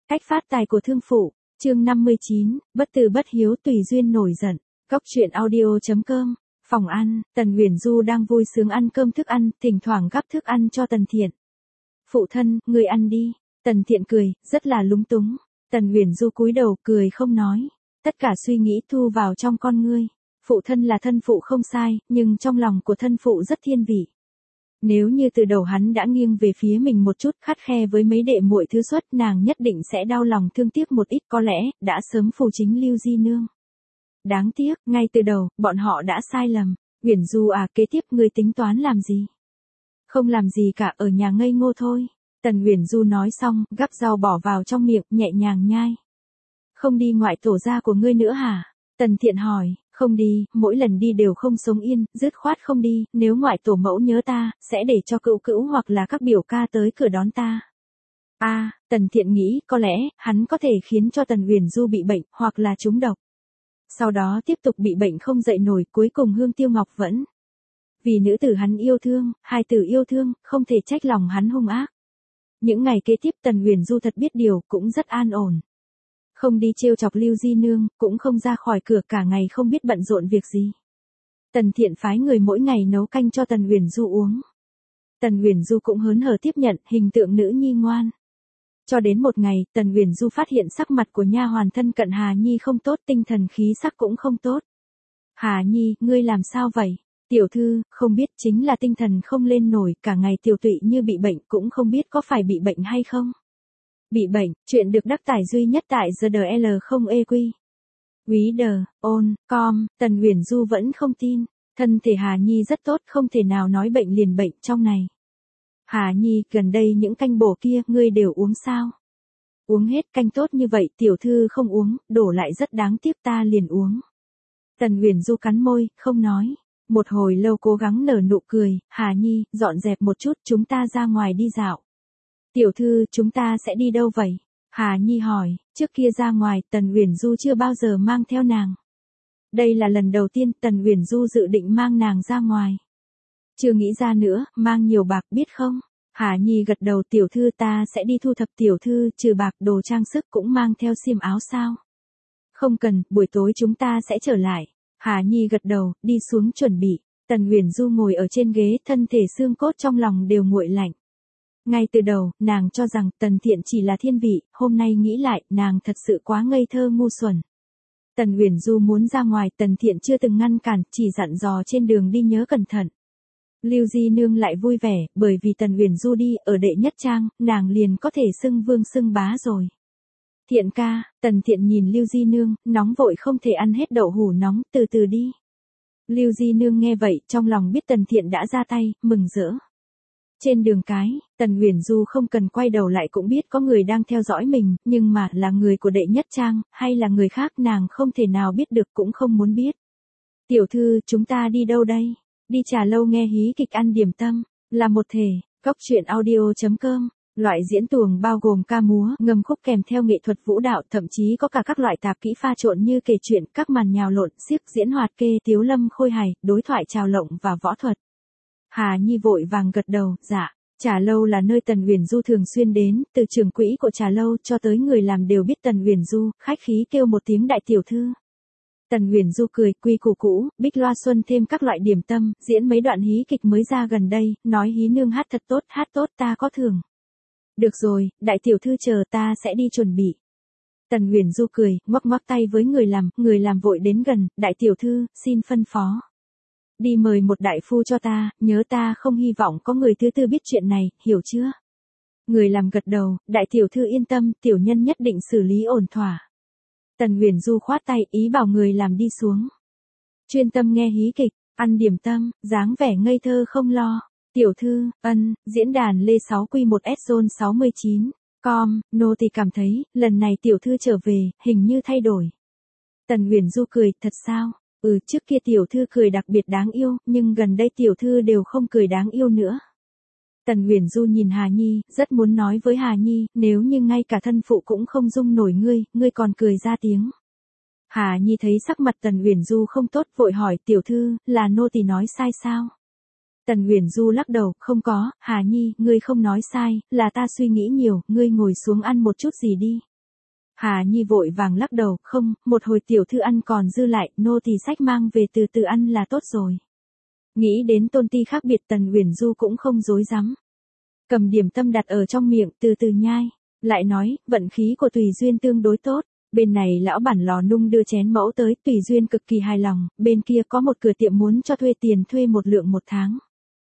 Cách phát tài của thương phụ, chương 59, bất từ bất hiếu tùy duyên nổi giận. Góc truyện audio.com, phòng ăn, Tần Uyển Du đang vui sướng ăn cơm thức ăn, thỉnh thoảng gắp thức ăn cho Tần Thiện. Phụ thân, người ăn đi. Tần Thiện cười, rất là lúng túng. Tần Uyển Du cúi đầu cười không nói. Tất cả suy nghĩ thu vào trong con ngươi. Phụ thân là thân phụ không sai, nhưng trong lòng của thân phụ rất thiên vị. Nếu như từ đầu hắn đã nghiêng về phía mình một chút, khắt khe với mấy đệ muội thứ xuất, nàng nhất định sẽ đau lòng thương tiếc một ít, có lẽ đã sớm phù chính Lưu Di Nương. Đáng tiếc, ngay từ đầu, bọn họ đã sai lầm. Uyển Du à, kế tiếp ngươi tính toán làm gì? Không làm gì cả, ở nhà ngây ngô thôi. Tần Uyển Du nói xong, gắp rau bỏ vào trong miệng, nhẹ nhàng nhai. Không đi ngoại tổ gia của ngươi nữa hả? Tần Thiện hỏi. Không đi, mỗi lần đi đều không sống yên, dứt khoát không đi, nếu ngoại tổ mẫu nhớ ta, sẽ để cho cữu cữu hoặc là các biểu ca tới cửa đón ta. Tần Thiện nghĩ, có lẽ, hắn có thể khiến cho Tần Uyển Du bị bệnh, hoặc là trúng độc. Sau đó tiếp tục bị bệnh không dậy nổi, cuối cùng Hương Tiêu Ngọc vẫn. Vì nữ tử hắn yêu thương, hai tử yêu thương, không thể trách lòng hắn hung ác. Những ngày kế tiếp Tần Uyển Du thật biết điều, cũng rất an ổn. Không đi trêu chọc Lưu Di Nương, cũng không ra khỏi cửa, cả ngày không biết bận rộn việc gì. Tần Thiện phái người mỗi ngày nấu canh cho Tần Uyển Du uống. Tần Uyển Du cũng hớn hở tiếp nhận, hình tượng nữ nhi ngoan. Cho đến một ngày, Tần Uyển Du phát hiện sắc mặt của nha hoàn thân cận Hà Nhi không tốt, tinh thần khí sắc cũng không tốt. Hà Nhi, ngươi làm sao vậy? Tiểu thư, không biết, chính là tinh thần không lên nổi, cả ngày tiểu tụy như bị bệnh, cũng không biết có phải bị bệnh hay không. Bị bệnh, chuyện được đăng tải duy nhất tại GDL0EQ. Reader.com, Tần Uyển Du vẫn không tin. Thân thể Hà Nhi rất tốt, không thể nào nói bệnh liền bệnh trong này. Hà Nhi, gần đây những canh bổ kia, ngươi đều uống sao? Uống hết, canh tốt như vậy, tiểu thư không uống, đổ lại rất đáng tiếc, ta liền uống. Tần Uyển Du cắn môi, không nói. Một hồi lâu cố gắng nở nụ cười, Hà Nhi, dọn dẹp một chút, chúng ta ra ngoài đi dạo. Tiểu thư, chúng ta sẽ đi đâu vậy? Hà Nhi hỏi, trước kia ra ngoài, Tần Uyển Du chưa bao giờ mang theo nàng. Đây là lần đầu tiên Tần Uyển Du dự định mang nàng ra ngoài. Chưa nghĩ ra nữa, mang nhiều bạc biết không? Hà Nhi gật đầu, tiểu thư ta sẽ đi thu thập, tiểu thư, trừ bạc đồ trang sức cũng mang theo xiêm áo sao? Không cần, buổi tối chúng ta sẽ trở lại. Hà Nhi gật đầu, đi xuống chuẩn bị. Tần Uyển Du ngồi ở trên ghế, thân thể xương cốt trong lòng đều nguội lạnh. Ngay từ đầu, nàng cho rằng Tần Thiện chỉ là thiên vị, hôm nay nghĩ lại, nàng thật sự quá ngây thơ ngu xuẩn. Tần Uyển Du muốn ra ngoài, Tần Thiện chưa từng ngăn cản, chỉ dặn dò trên đường đi nhớ cẩn thận. Lưu Di Nương lại vui vẻ, bởi vì Tần Uyển Du đi, ở đệ nhất trang, nàng liền có thể xưng vương xưng bá rồi. Thiện ca, Tần Thiện nhìn Lưu Di Nương, nóng vội không thể ăn hết đậu hủ nóng, từ từ đi. Lưu Di Nương nghe vậy, trong lòng biết Tần Thiện đã ra tay, mừng rỡ. Trên đường cái, Tần Uyển Du không cần quay đầu lại cũng biết có người đang theo dõi mình, nhưng mà là người của đệ nhất trang, hay là người khác nàng không thể nào biết được, cũng không muốn biết. Tiểu thư, chúng ta đi đâu đây? Đi trà lâu nghe hí kịch ăn điểm tâm, là một thể. Góc truyện audio.com, loại diễn tuồng bao gồm ca múa, ngâm khúc kèm theo nghệ thuật vũ đạo, thậm chí có cả các loại tạp kỹ pha trộn như kể chuyện, các màn nhào lộn, xiếc diễn hoạt kê, tiếu lâm khôi hài, đối thoại trào lộng và võ thuật. Hà Nhi vội vàng gật đầu, dạ. Trà lâu là nơi Tần Uyển Du thường xuyên đến, từ trưởng quỹ của trà lâu cho tới người làm đều biết Tần Uyển Du, khách khí kêu một tiếng đại tiểu thư. Tần Uyển Du cười, quy củ cũ, bích loa xuân thêm các loại điểm tâm, diễn mấy đoạn hí kịch mới ra gần đây, nói hí nương hát thật tốt, hát tốt ta có thưởng. Được rồi, đại tiểu thư chờ ta sẽ đi chuẩn bị. Tần Uyển Du cười, ngoắc ngoắc tay với người làm vội đến gần, đại tiểu thư, xin phân phó. Đi mời một đại phu cho ta, nhớ ta không hy vọng có người thứ tư biết chuyện này, hiểu chưa? Người làm gật đầu, đại tiểu thư yên tâm, tiểu nhân nhất định xử lý ổn thỏa. Tần Uyển Du khoát tay, ý bảo người làm đi xuống. Chuyên tâm nghe hí kịch, ăn điểm tâm, dáng vẻ ngây thơ không lo. Tiểu thư, diễn đàn Lê 6Q1S Zone 69. Nô tỳ cảm thấy, lần này tiểu thư trở về, hình như thay đổi. Tần Uyển Du cười, thật sao? Trước kia tiểu thư cười đặc biệt đáng yêu, nhưng gần đây tiểu thư đều không cười đáng yêu nữa. Tần Uyển Du nhìn Hà Nhi, rất muốn nói với Hà Nhi, nếu như ngay cả thân phụ cũng không dung nổi ngươi còn cười ra tiếng. Hà Nhi thấy sắc mặt Tần Uyển Du không tốt, vội hỏi, tiểu thư, là nô tỳ nói sai sao? Tần Uyển Du lắc đầu, không có, Hà Nhi, ngươi không nói sai, là ta suy nghĩ nhiều, ngươi ngồi xuống ăn một chút gì đi. Hà Nhi vội vàng lắc đầu, không, một hồi tiểu thư ăn còn dư lại, nô tỳ xách mang về từ từ ăn là tốt rồi. Nghĩ đến tôn ti khác biệt Tần Uyển Du cũng không dối dám. Cầm điểm tâm đặt ở trong miệng từ từ nhai, lại nói, vận khí của Tùy Duyên tương đối tốt. Bên này lão bản lò nung đưa chén mẫu tới, Tùy Duyên cực kỳ hài lòng, bên kia có một cửa tiệm muốn cho thuê tiền thuê 1 lượng 1 tháng.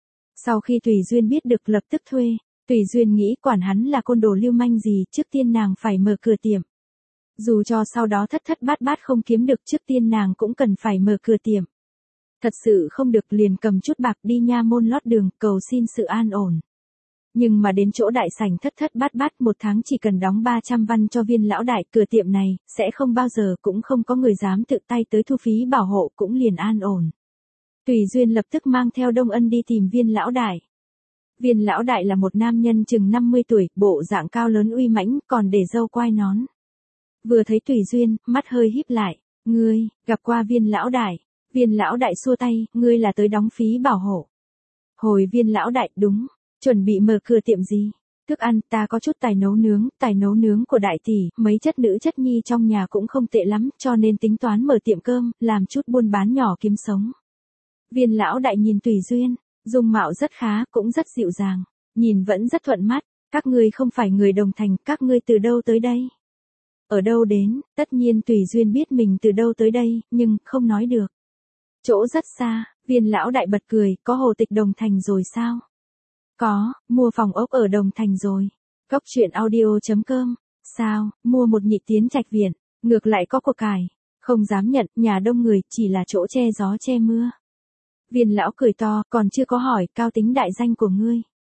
Sau khi Tùy Duyên biết được lập tức thuê, Tùy Duyên nghĩ quản hắn là côn đồ lưu manh gì, trước tiên nàng phải mở cửa tiệm. Dù cho sau đó thất thất bát bát không kiếm được, trước tiên nàng cũng cần phải mở cửa tiệm. Thật sự không được liền cầm chút bạc đi nha môn lót đường, cầu xin sự an ổn. Nhưng mà đến chỗ đại sảnh thất thất bát bát 1 tháng chỉ cần đóng 300 văn cho Viên lão đại, cửa tiệm này sẽ không bao giờ cũng không có người dám tự tay tới thu phí bảo hộ, cũng liền an ổn. Tùy Duyên lập tức mang theo Đông Ân đi tìm Viên lão đại. Viên lão đại là một nam nhân chừng 50 tuổi, bộ dạng cao lớn uy mãnh, còn để râu quai nón. Vừa thấy Tùy Duyên, mắt hơi híp lại, "Ngươi, gặp qua Viên lão đại." Viên lão đại xua tay, "Ngươi là tới đóng phí bảo hộ." Hồi Viên lão đại, "Đúng." "Chuẩn bị mở cửa tiệm gì?" "Thức ăn, ta có chút tài nấu nướng của đại tỷ, mấy chất nữ chất nhi trong nhà cũng không tệ lắm, cho nên tính toán mở tiệm cơm, làm chút buôn bán nhỏ kiếm sống." Viên lão đại nhìn Tùy Duyên, dung mạo rất khá, cũng rất dịu dàng, nhìn vẫn rất thuận mắt. "Các ngươi không phải người Đồng Thành, các ngươi từ đâu tới đây?" "Ở đâu đến?" Tất nhiên Tùy Duyên biết mình từ đâu tới đây, nhưng không nói được. "Chỗ rất xa." Viên lão đại bật cười, "Có hồ tịch Đồng Thành rồi sao?" "Có, mua phòng ốc ở Đồng Thành rồi." Cốc truyện audio.com. "Sao, mua một nhị tiến trạch viện, ngược lại có của cải." "Không dám nhận, nhà đông người, chỉ là chỗ che gió che mưa." Viên lão cười to, "Còn chưa có hỏi, cao tính đại danh của ngươi?"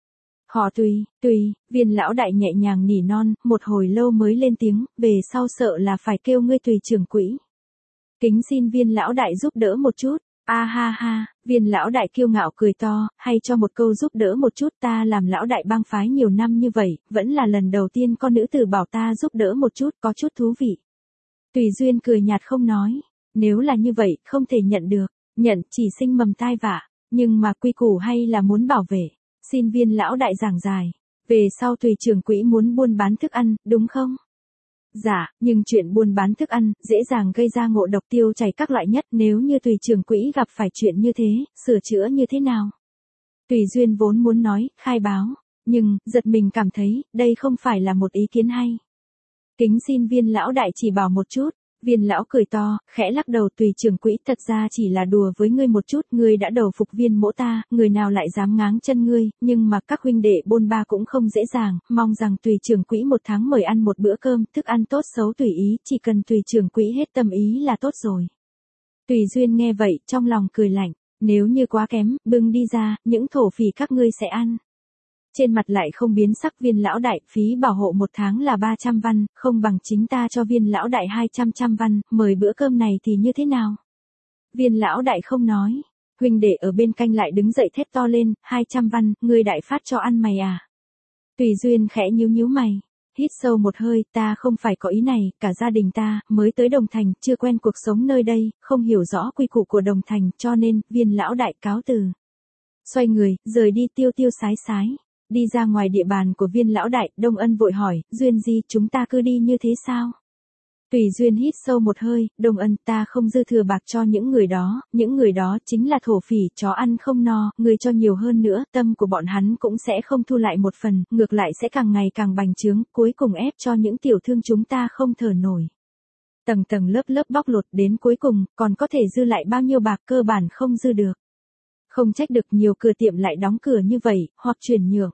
"Họ Tùy." Viên lão đại nhẹ nhàng nỉ non, một hồi lâu mới lên tiếng, "Về sau sợ là phải kêu ngươi Tùy trưởng quỹ. Kính xin Viên lão đại giúp đỡ một chút." "A ha ha." Viên lão đại kiêu ngạo cười to, "Hay cho một câu giúp đỡ một chút, ta làm lão đại bang phái nhiều năm như vậy, vẫn là lần đầu tiên con nữ tử bảo ta giúp đỡ một chút, có chút thú vị." Tùy Duyên cười nhạt không nói, "Nếu là như vậy, không thể nhận được, nhận chỉ sinh mầm tai vạ, nhưng mà quy củ hay là muốn bảo vệ." Xin Viên lão đại giảng giải, "Về sau Tùy trưởng quỹ muốn buôn bán thức ăn, đúng không?" "Dạ, nhưng chuyện buôn bán thức ăn, dễ dàng gây ra ngộ độc tiêu chảy các loại nhất, nếu như Tùy trưởng quỹ gặp phải chuyện như thế, sửa chữa như thế nào?" Tùy Duyên vốn muốn nói, khai báo, nhưng, giật mình cảm thấy, đây không phải là một ý kiến hay. "Kính xin Viên lão đại chỉ bảo một chút." Viên lão cười to, khẽ lắc đầu, "Tùy trưởng quỹ thật ra chỉ là đùa với ngươi một chút, ngươi đã đầu phục Viên mỗ ta, người nào lại dám ngáng chân ngươi, nhưng mà các huynh đệ bôn ba cũng không dễ dàng, mong rằng Tùy trưởng quỹ 1 tháng mời ăn một bữa cơm, thức ăn tốt xấu tùy ý, chỉ cần Tùy trưởng quỹ hết tâm ý là tốt rồi." Tùy Duyên nghe vậy, trong lòng cười lạnh, "Nếu như quá kém, bưng đi ra, những thổ phỉ các ngươi sẽ ăn." Trên mặt lại không biến sắc, "Viên lão đại, phí bảo hộ 1 tháng là 300 văn, không bằng chính ta cho Viên lão đại 200 văn, mời bữa cơm này thì như thế nào?" Viên lão đại không nói, huynh đệ ở bên cạnh lại đứng dậy thét to lên, 200 văn, ngươi đại phát cho ăn mày à? Tùy Duyên khẽ nhíu mày, hít sâu một hơi, "Ta không phải có ý này, cả gia đình ta, mới tới Đồng Thành, chưa quen cuộc sống nơi đây, không hiểu rõ quy củ của Đồng Thành, cho nên, Viên lão đại cáo từ." Xoay người, rời đi tiêu tiêu sái sái. Đi ra ngoài địa bàn của Viên lão đại, Đông Ân vội hỏi, "Duyên Di, chúng ta cứ đi như thế sao?" Tùy Duyên hít sâu một hơi, "Đông Ân, ta không dư thừa bạc cho những người đó chính là thổ phỉ, chó ăn không no, người cho nhiều hơn nữa, tâm của bọn hắn cũng sẽ không thu lại một phần, ngược lại sẽ càng ngày càng bành trướng, cuối cùng ép cho những tiểu thương chúng ta không thở nổi. Tầng tầng lớp lớp bóc lột, đến cuối cùng, còn có thể dư lại bao nhiêu bạc, cơ bản không dư được. Không trách được nhiều cửa tiệm lại đóng cửa như vậy, hoặc chuyển nhượng.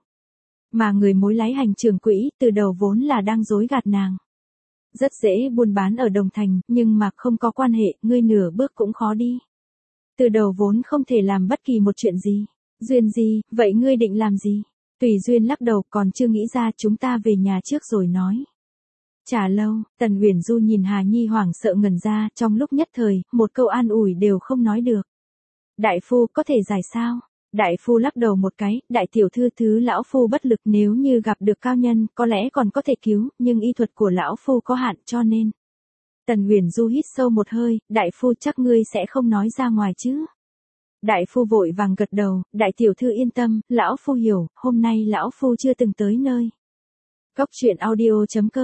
Mà người mối lái hành trưởng quỹ, từ đầu vốn là đang dối gạt nàng. Rất dễ buôn bán ở Đồng Thành, nhưng mà không có quan hệ, ngươi nửa bước cũng khó đi. Từ đầu vốn không thể làm bất kỳ một chuyện gì. Duyên Di, vậy ngươi định làm gì?" Tùy Duyên lắc đầu, "Còn chưa nghĩ ra, chúng ta về nhà trước rồi nói." Chả lâu, Tần Uyển Du nhìn Hà Nhi hoảng sợ ngẩn ra, trong lúc nhất thời, một câu an ủi đều không nói được. "Đại phu, có thể giải sao?" Đại phu lắc đầu một cái, "Đại tiểu thư, thứ lão phu bất lực, nếu như gặp được cao nhân, có lẽ còn có thể cứu, nhưng y thuật của lão phu có hạn, cho nên." Tần Uyển Du hít sâu một hơi, "Đại phu, chắc ngươi sẽ không nói ra ngoài chứ?" Đại phu vội vàng gật đầu, "Đại tiểu thư yên tâm, lão phu hiểu, hôm nay lão phu chưa từng tới nơi." Cốc truyện audio.com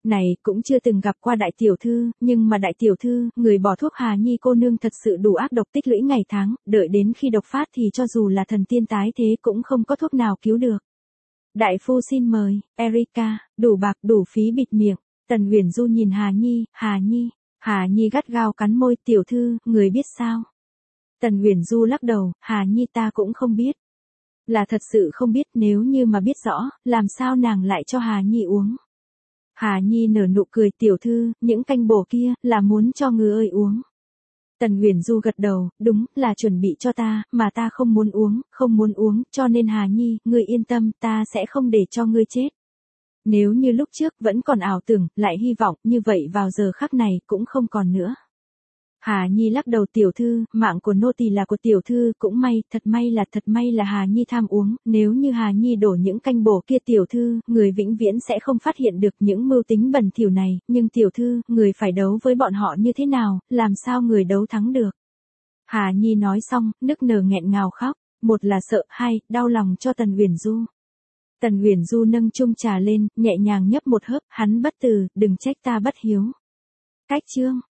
Này cũng chưa từng gặp qua đại tiểu thư, nhưng mà đại tiểu thư, người bỏ thuốc Hà Nhi cô nương thật sự đủ ác độc tích lũy ngày tháng, đợi đến khi độc phát thì cho dù là thần tiên tái thế cũng không có thuốc nào cứu được. Đại phu xin mời, Erika, đủ bạc đủ phí bịt miệng. Tần Uyển Du nhìn Hà Nhi gắt gao cắn môi, tiểu thư, người biết sao? Tần Uyển Du lắc đầu, Hà Nhi ta cũng không biết. Là thật sự không biết, nếu như mà biết rõ, làm sao nàng lại cho Hà Nhi uống. Hà Nhi nở nụ cười, tiểu thư, những canh bổ kia, là muốn cho người ơi uống. Tần Uyển Du gật đầu, đúng, là chuẩn bị cho ta, mà ta không muốn uống, cho nên Hà Nhi, ngươi yên tâm, ta sẽ không để cho ngươi chết. Nếu như lúc trước vẫn còn ảo tưởng, lại hy vọng, như vậy vào giờ khắc này cũng không còn nữa. Hà Nhi lắc đầu, tiểu thư, mạng của nô tỳ là của tiểu thư, cũng may, thật may là Hà Nhi tham uống, nếu như Hà Nhi đổ những canh bổ kia tiểu thư, người vĩnh viễn sẽ không phát hiện được những mưu tính bẩn thỉu này, nhưng tiểu thư, người phải đấu với bọn họ như thế nào, làm sao người đấu thắng được. Hà Nhi nói xong, nức nở nghẹn ngào khóc, một là sợ, hai, đau lòng cho Tần Uyển Du. Tần Uyển Du nâng chung trà lên, nhẹ nhàng nhấp một hớp, hắn bất từ, đừng trách ta bất hiếu. Cách chương